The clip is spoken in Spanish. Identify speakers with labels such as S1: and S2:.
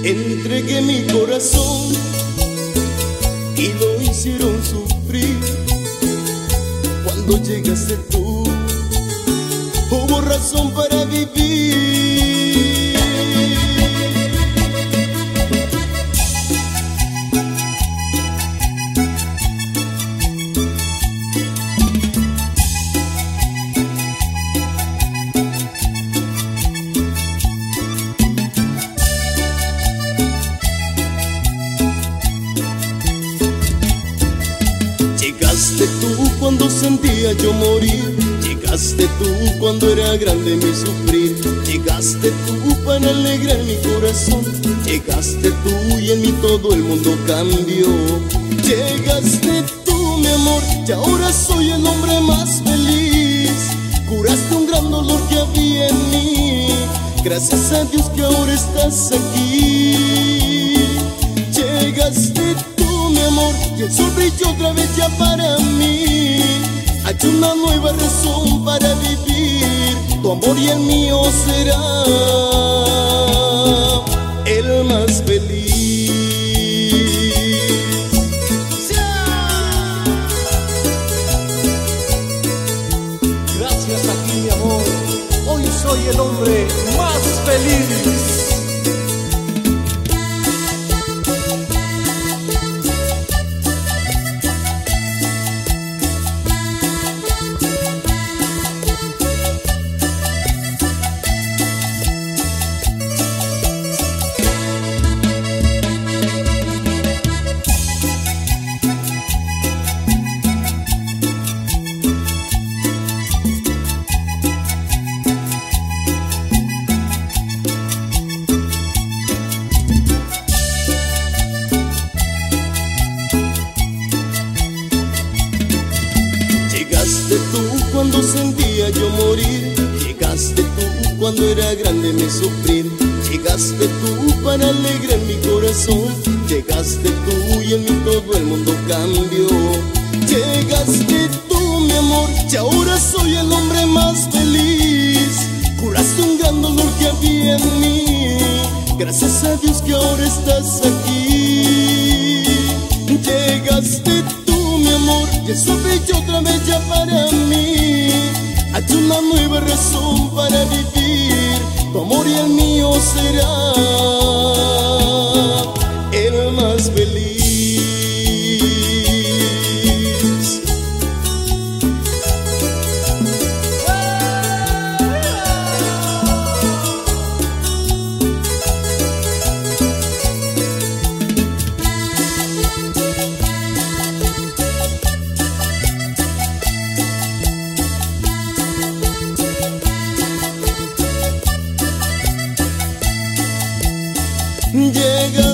S1: Entregué mi corazón y lo hicieron sufrir. Cuando llegaste tú, hubo razón para vivir. Llegaste tú cuando sentía yo morir. Llegaste tú cuando era grande mi sufrir. Llegaste tú para alegrar mi corazón. Llegaste tú y en mí todo el mundo cambió. Llegaste tú, mi amor, y ahora soy el hombre más feliz. Curaste un gran dolor que había en mí. Gracias a Dios que ahora estás aquí. Llegaste tú, mi amor, y el sol brilló otra vez ya para mí. Hay una nueva razón para vivir. Tu amor y el mío será el más feliz.
S2: Gracias a ti, mi amor, hoy soy el hombre más feliz.
S1: Llegaste tú cuando sentía yo morir. Llegaste tú cuando era grande mi sufrir. Llegaste tú para alegrar mi corazón. Llegaste tú y en mí todo el mundo cambió. Llegaste tú, mi amor, y ahora soy el hombre más feliz. Curaste un gran dolor que había en mí. Gracias a Dios que ahora estás aquí. Llegaste tú, mi amor, y el sol brilló otra vez ya para mí. Hay una nueva razón para vivir. Tu amor y el mío será el más feliz. Llega